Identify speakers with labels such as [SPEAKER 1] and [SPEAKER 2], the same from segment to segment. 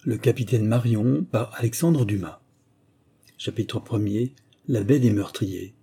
[SPEAKER 1] Le capitaine Marion par Alexandre Dumas. Chapitre 1er. La baie des Meurtriers.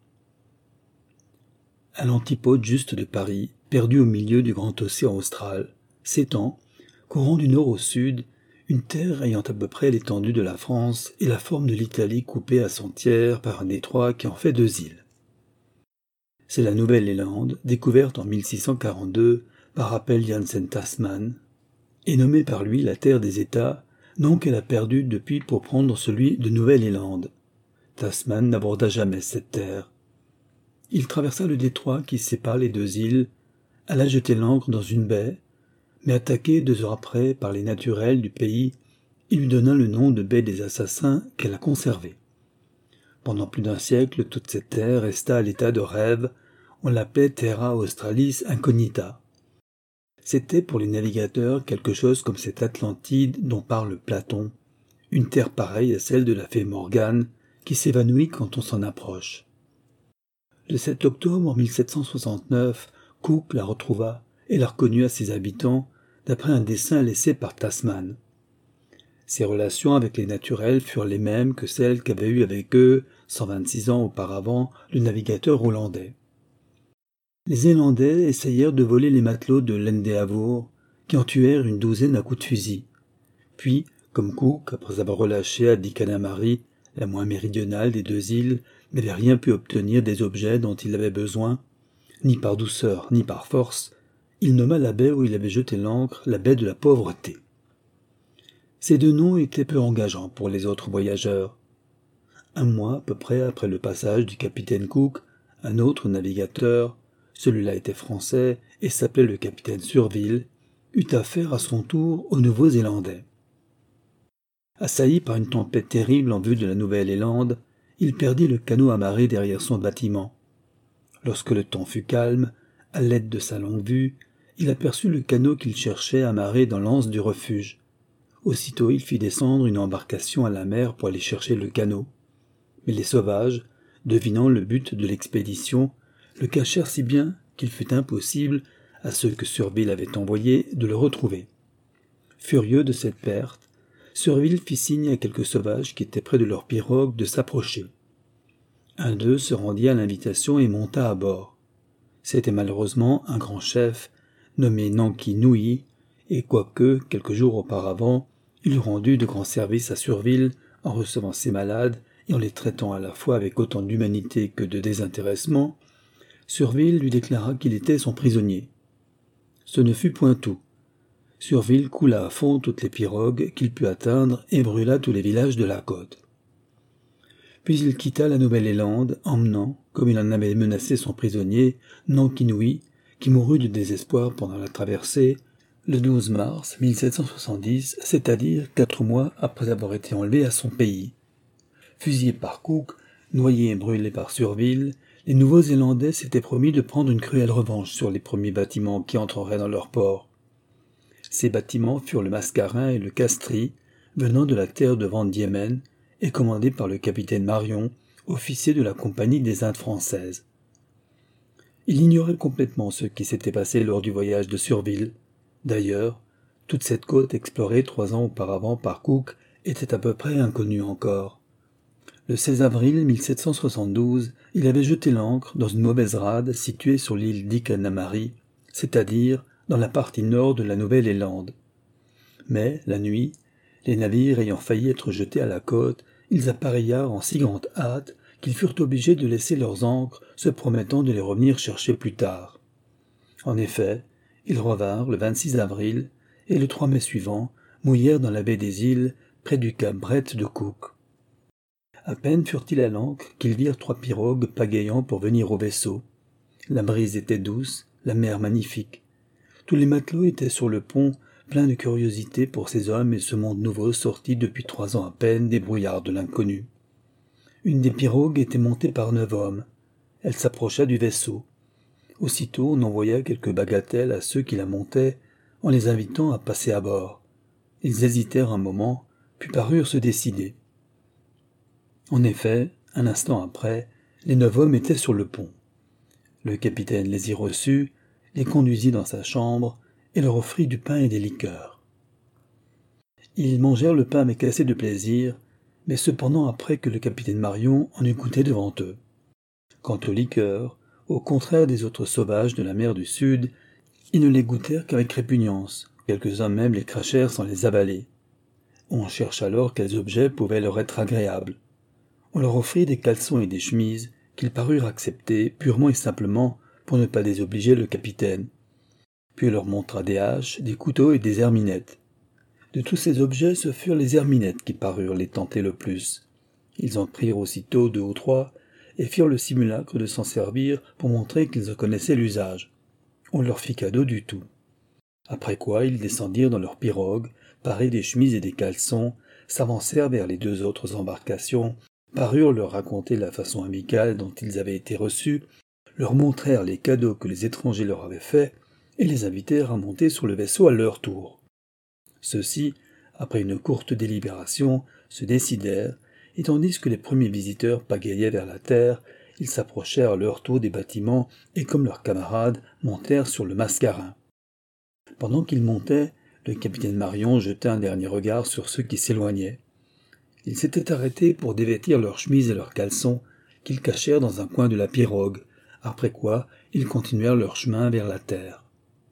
[SPEAKER 1] À l'antipode juste de Paris, perdu au milieu du grand océan austral, s'étend, courant du nord au sud, une terre ayant à peu près l'étendue de la France et la forme de l'Italie coupée à son tiers par un détroit qui en fait 2 îles. C'est la Nouvelle-Zélande, découverte en 1642 par Abel Jansen Tasman, et nommée par lui la terre des États, nom qu'elle a perdu depuis pour prendre celui de Nouvelle-Zélande. Tasman n'aborda jamais cette terre. Il traversa le détroit qui sépare les 2 îles, alla jeter l'ancre dans une baie, mais attaqué 2 heures après par les naturels du pays, il lui donna le nom de baie des Assassins qu'elle a conservé. Pendant plus d'1 siècle, toute cette terre resta à l'état de rêve, on l'appelait Terra Australis Incognita. C'était pour les navigateurs quelque chose comme cette Atlantide dont parle Platon, une terre pareille à celle de la fée Morgane, qui s'évanouit quand on s'en approche. Le 7 octobre 1769, Cook la retrouva et la reconnut à ses habitants, d'après un dessin laissé par Tasman. Ses relations avec les naturels furent les mêmes que celles qu'avait eues avec eux, 126 ans auparavant, le navigateur hollandais. Les Zélandais essayèrent de voler les matelots de l'Endeavour, qui en tuèrent une 12aine à coups de fusil. Puis, comme Cook, après avoir relâché à Dikanamari, la moins méridionale des 2 îles, n'avait rien pu obtenir des objets dont il avait besoin, ni par douceur, ni par force, il nomma la baie où il avait jeté l'ancre la baie de la pauvreté. Ces 2 noms étaient peu engageants pour les autres voyageurs. 1 mois à peu près après le passage du capitaine Cook, un autre navigateur, celui-là était français et s'appelait le capitaine Surville, eut affaire à son tour aux Nouveaux-Zélandais. Assailli par une tempête terrible en vue de la Nouvelle-Zélande, il perdit le canot amarré derrière son bâtiment. Lorsque le temps fut calme, à l'aide de sa longue-vue, il aperçut le canot qu'il cherchait amarré dans l'anse du refuge. Aussitôt il fit descendre une embarcation à la mer pour aller chercher le canot. Mais les sauvages, devinant le but de l'expédition, le cachèrent si bien qu'il fut impossible, à ceux que Surville avait envoyés, de le retrouver. Furieux de cette perte, Surville fit signe à quelques sauvages qui étaient près de leur pirogue de s'approcher. Un d'eux se rendit à l'invitation et monta à bord. C'était malheureusement un grand chef, nommé Nanki Nui, et quoique, quelques jours auparavant, il eût rendu de grands services à Surville en recevant ses malades et en les traitant à la fois avec autant d'humanité que de désintéressement, Surville lui déclara qu'il était son prisonnier. Ce ne fut point tout. Surville coula à fond toutes les pirogues qu'il put atteindre et brûla tous les villages de la côte. Puis il quitta la Nouvelle-Zélande, emmenant, comme il en avait menacé son prisonnier, Nanki Nui, qui mourut de désespoir pendant la traversée, le 12 mars 1770, c'est-à-dire 4 mois après avoir été enlevé à son pays. Fusillé par Cook, noyé et brûlé par Surville, les Nouveaux-Zélandais s'étaient promis de prendre une cruelle revanche sur les premiers bâtiments qui entreraient dans leur port. Ces bâtiments furent le Mascarin et le Castries, venant de la terre de Van Diemen et commandés par le capitaine Marion, officier de la Compagnie des Indes françaises. Il ignorait complètement ce qui s'était passé lors du voyage de Surville. D'ailleurs, toute cette côte explorée 3 ans auparavant par Cook était à peu près inconnue encore. Le 16 avril 1772, il avait jeté l'ancre dans une mauvaise rade située sur l'île d'Ikanamari, c'est-à-dire dans la partie nord de la Nouvelle-Zélande. Mais, la nuit, les navires ayant failli être jetés à la côte, ils appareillèrent en si grande hâte qu'ils furent obligés de laisser leurs ancres, se promettant de les revenir chercher plus tard. En effet, ils revinrent le 26 avril, et le 3 mai suivant, mouillèrent dans la baie des îles, près du cap Brett de Cook. À peine furent-ils à l'ancre qu'ils virent 3 pirogues pagayant pour venir au vaisseau. La brise était douce, la mer magnifique. Tous les matelots étaient sur le pont, pleins de curiosité pour ces hommes et ce monde nouveau sorti depuis 3 ans à peine des brouillards de l'inconnu. Une des pirogues était montée par 9 hommes. Elle s'approcha du vaisseau. Aussitôt on envoya quelques bagatelles à ceux qui la montaient, en les invitant à passer à bord. Ils hésitèrent un moment, puis parurent se décider. En effet, un instant après, les 9 hommes étaient sur le pont. Le capitaine les y reçut, les conduisit dans sa chambre et leur offrit du pain et des liqueurs. Ils mangèrent le pain avec assez de plaisir, mais cependant après que le capitaine Marion en eut goûté devant eux. Quant aux liqueurs, au contraire des autres sauvages de la mer du Sud, ils ne les goûtèrent qu'avec répugnance. Quelques-uns même les crachèrent sans les avaler. On cherche alors quels objets pouvaient leur être agréables. On leur offrit des caleçons et des chemises, qu'ils parurent accepter purement et simplement pour ne pas désobliger le capitaine. Puis on leur montra des haches, des couteaux et des herminettes. De tous ces objets, ce furent les herminettes qui parurent les tenter le plus. Ils en prirent aussitôt 2 ou 3, et firent le simulacre de s'en servir pour montrer qu'ils en connaissaient l'usage. On leur fit cadeau du tout. Après quoi, ils descendirent dans leur pirogue, parés des chemises et des caleçons, s'avancèrent vers les 2 autres embarcations, parurent leur raconter la façon amicale dont ils avaient été reçus, leur montrèrent les cadeaux que les étrangers leur avaient faits, et les invitèrent à monter sur le vaisseau à leur tour. Ceux-ci, après une courte délibération, se décidèrent, et tandis que les premiers visiteurs pagaillaient vers la terre, ils s'approchèrent à leur tour des bâtiments et, comme leurs camarades, montèrent sur le Mascarin. Pendant qu'ils montaient, le capitaine Marion jeta un dernier regard sur ceux qui s'éloignaient. Ils s'étaient arrêtés pour dévêtir leurs chemises et leurs caleçons, qu'ils cachèrent dans un coin de la pirogue, après quoi ils continuèrent leur chemin vers la terre.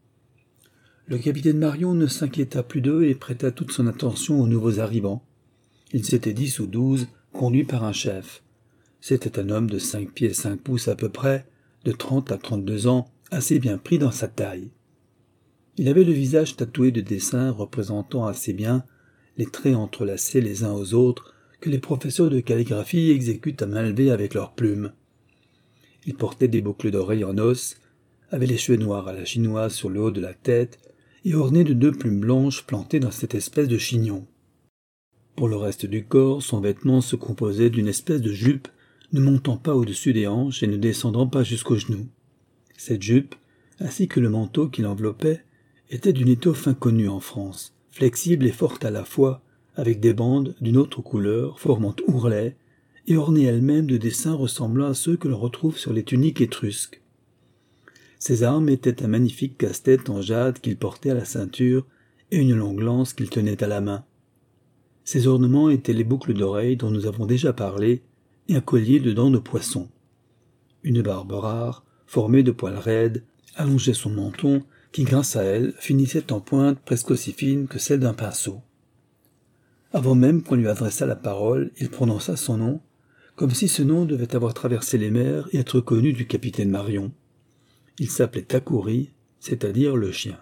[SPEAKER 1] Le capitaine Marion ne s'inquiéta plus d'eux et prêta toute son attention aux nouveaux arrivants. Ils étaient 10 ou 12, conduits par un chef. C'était un homme de 5 pieds 5 pouces à peu près, de 30 à 32 ans, assez bien pris dans sa taille. Il avait le visage tatoué de dessins représentant assez bien les traits entrelacés les uns aux autres que les professeurs de calligraphie exécutent à main levée avec leurs plumes. Il portait des boucles d'oreilles en os, avait les cheveux noirs à la chinoise sur le haut de la tête et orné de 2 plumes blanches plantées dans cette espèce de chignon. Pour le reste du corps, son vêtement se composait d'une espèce de jupe ne montant pas au-dessus des hanches et ne descendant pas jusqu'aux genoux. Cette jupe, ainsi que le manteau qui l'enveloppait, était d'une étoffe inconnue en France, flexible et forte à la fois, avec des bandes d'une autre couleur formant ourlet et ornées elles-mêmes de dessins ressemblant à ceux que l'on retrouve sur les tuniques étrusques. Ses armes étaient un magnifique casse-tête en jade qu'il portait à la ceinture et une longue lance qu'il tenait à la main. Ses ornements étaient les boucles d'oreilles dont nous avons déjà parlé et un collier de dents de poisson. Une barbe rare, formée de poils raides, allongeait son menton qui, grâce à elle, finissait en pointe presque aussi fine que celle d'un pinceau. Avant même qu'on lui adressât la parole, il prononça son nom, comme si ce nom devait avoir traversé les mers et être connu du capitaine Marion. Il s'appelait Takouri, c'est-à-dire le chien.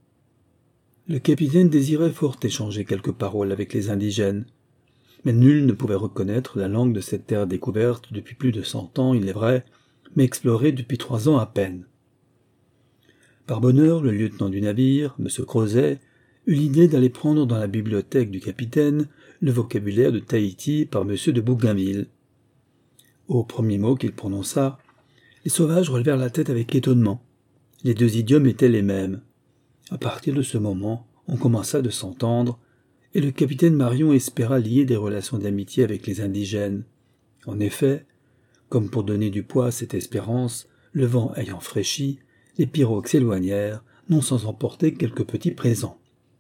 [SPEAKER 1] Le capitaine désirait fort échanger quelques paroles avec les indigènes, mais nul ne pouvait reconnaître la langue de cette terre découverte depuis plus de 100 ans, il est vrai, mais explorée depuis 3 ans à peine. Par bonheur, le lieutenant du navire, M. Crozet, eut l'idée d'aller prendre dans la bibliothèque du capitaine le vocabulaire de Tahiti par M. de Bougainville. Au premier mot qu'il prononça, les sauvages relevèrent la tête avec étonnement. Les 2 idiomes étaient les mêmes. À partir de ce moment, on commença de s'entendre, et le capitaine Marion espéra lier des relations d'amitié avec les indigènes. En effet, comme pour donner du poids à cette espérance, le vent ayant fraîchi, les pirogues s'éloignèrent, non sans emporter quelques petits présents.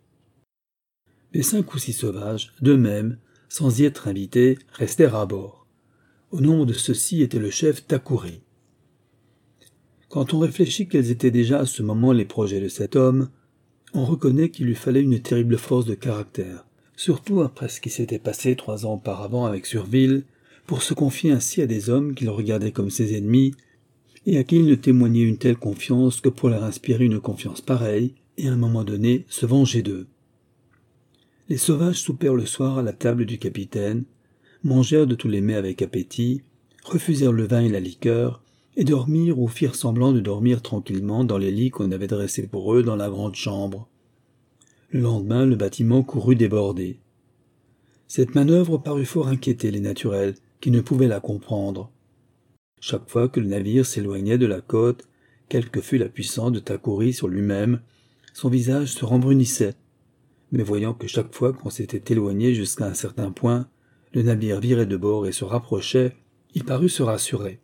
[SPEAKER 1] Les 5 ou 6 sauvages, d'eux-mêmes, sans y être invités, restèrent à bord. Au nombre de ceux-ci était le chef Takouri. Quand on réfléchit quels étaient déjà à ce moment les projets de cet homme, on reconnaît qu'il lui fallait une terrible force de caractère, surtout après ce qui s'était passé 3 ans auparavant avec Surville, pour se confier ainsi à des hommes qu'il regardait comme ses ennemis, et à qui il ne témoignait une telle confiance que pour leur inspirer une confiance pareille, et à un moment donné se venger d'eux. Les sauvages soupèrent le soir à la table du capitaine, mangèrent de tous les mets avec appétit, refusèrent le vin et la liqueur, et dormirent ou firent semblant de dormir tranquillement dans les lits qu'on avait dressés pour eux dans la grande chambre. Le lendemain, le bâtiment courut déborder. Cette manœuvre parut fort inquiéter les naturels, qui ne pouvaient la comprendre. Chaque fois que le navire s'éloignait de la côte, quelle que fût la puissance de Takouri sur lui-même, son visage se rembrunissait. Mais voyant que chaque fois qu'on s'était éloigné jusqu'à un certain point, le navire virait de bord et se rapprochait, il parut se rassurer.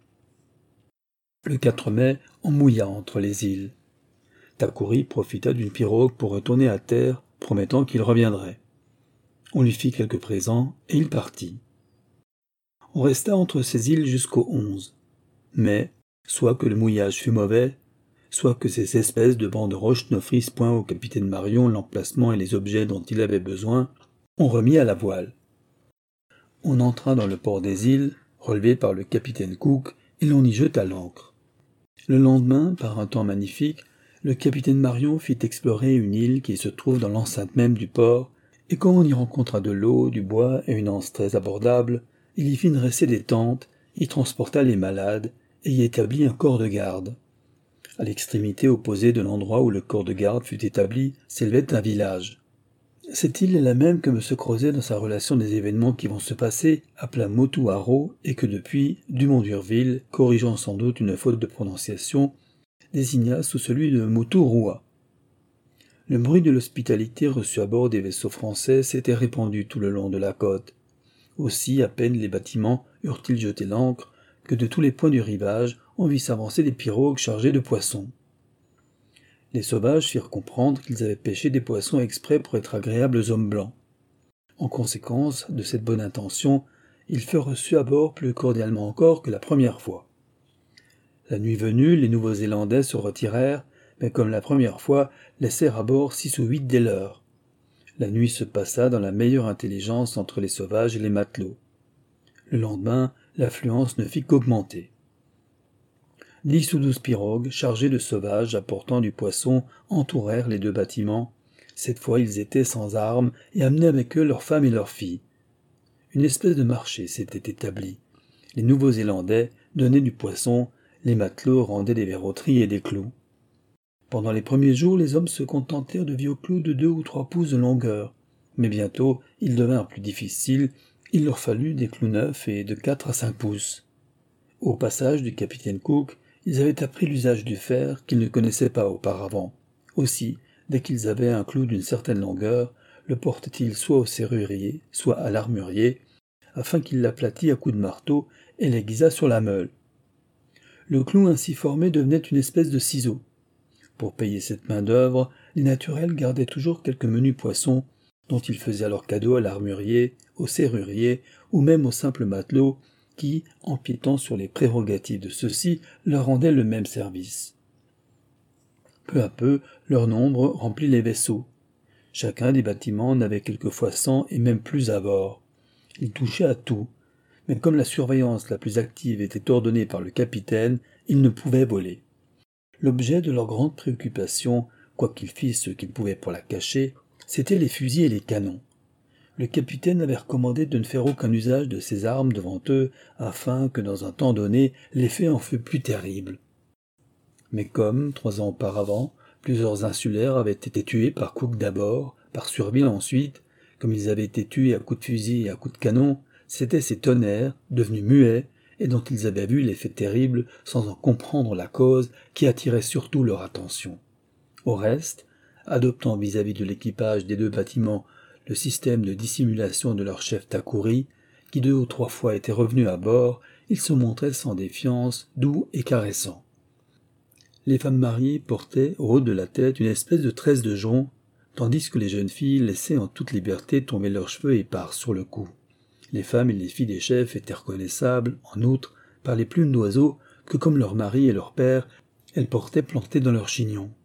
[SPEAKER 1] Le 4 mai, on mouilla entre les îles. Takouri profita d'une pirogue pour retourner à terre, promettant qu'il reviendrait. On lui fit quelques présents, et il partit. On resta entre ces îles jusqu'au 11. Mais, soit que le mouillage fut mauvais, soit que ces espèces de bancs de roches n'offrissent point au capitaine Marion l'emplacement et les objets dont il avait besoin, on remit à la voile. On entra dans le port des îles, relevé par le capitaine Cook, et l'on y jeta l'ancre. Le lendemain, par un temps magnifique, le capitaine Marion fit explorer une île qui se trouve dans l'enceinte même du port, et quand on y rencontra de l'eau, du bois et une anse très abordable, il y fit dresser des tentes, y transporta les malades, et y établit un corps de garde. À l'extrémité opposée de l'endroit où le corps de garde fut établi s'élevait un village. Cette île est la même que M. Crozet dans sa relation des événements qui vont se passer, appela Motuharo, et que depuis, Dumont d'Urville, corrigeant sans doute une faute de prononciation, désigna sous celui de Moturua. Le bruit de l'hospitalité reçue à bord des vaisseaux français s'était répandu tout le long de la côte. Aussi, à peine les bâtiments eurent-ils jeté l'ancre, que de tous les points du rivage, on vit s'avancer des pirogues chargées de poissons. Les sauvages firent comprendre qu'ils avaient pêché des poissons exprès pour être agréables aux hommes blancs. En conséquence de cette bonne intention, ils furent reçus à bord plus cordialement encore que la première fois. La nuit venue, les Nouveaux-Zélandais se retirèrent, mais comme la première fois, laissèrent à bord 6 ou 8 des leurs. La nuit se passa dans la meilleure intelligence entre les sauvages et les matelots. Le lendemain, l'affluence ne fit qu'augmenter. 10 ou 12 pirogues, chargées de sauvages apportant du poisson, entourèrent les 2 bâtiments. Cette fois, ils étaient sans armes et amenaient avec eux leurs femmes et leurs filles. Une espèce de marché s'était établi. Les Nouveaux-Zélandais donnaient du poisson, les matelots rendaient des verroteries et des clous. Pendant les premiers jours, les hommes se contentèrent de vieux clous de 2 ou 3 pouces de longueur. Mais bientôt, ils devinrent plus difficiles, il leur fallut des clous neufs et de 4 à 5 pouces. Au passage du capitaine Cook, ils avaient appris l'usage du fer qu'ils ne connaissaient pas auparavant. Aussi, dès qu'ils avaient un clou d'une certaine longueur, le portaient-ils soit au serrurier, soit à l'armurier, afin qu'il l'aplatît à coups de marteau et l'aiguisât sur la meule. Le clou ainsi formé devenait une espèce de ciseau. Pour payer cette main-d'œuvre, les naturels gardaient toujours quelques menus poissons, dont ils faisaient alors cadeau à l'armurier, au serrurier ou même aux simples matelots, qui, empiétant sur les prérogatives de ceux-ci, leur rendaient le même service. Peu à peu, leur nombre remplit les vaisseaux. Chacun des bâtiments n'avait quelquefois 100 et même plus à bord. Ils touchaient à tout, mais comme la surveillance la plus active était ordonnée par le capitaine, ils ne pouvaient voler. L'objet de leur grande préoccupation, quoiqu'ils fissent ce qu'ils pouvaient pour la cacher, c'étaient les fusils et les canons. Le capitaine avait recommandé de ne faire aucun usage de ces armes devant eux, afin que dans un temps donné, l'effet en fût plus terrible. Mais comme, 3 ans auparavant, plusieurs insulaires avaient été tués par Cook d'abord, par Surville ensuite, comme ils avaient été tués à coups de fusil et à coups de canon, c'étaient ces tonnerres, devenus muets, et dont ils avaient vu l'effet terrible sans en comprendre la cause, qui attirait surtout leur attention. Au reste, adoptant vis-à-vis de l'équipage des 2 bâtiments le système de dissimulation de leur chef Takuri, qui 2 ou 3 fois était revenu à bord, ils se montraient sans défiance, doux et caressants. Les femmes mariées portaient au haut de la tête une espèce de tresse de jonc, tandis que les jeunes filles laissaient en toute liberté tomber leurs cheveux épars sur le cou. Les femmes et les filles des chefs étaient reconnaissables, en outre, par les plumes d'oiseaux que, comme leurs maris et leurs pères, elles portaient plantées dans leurs chignons.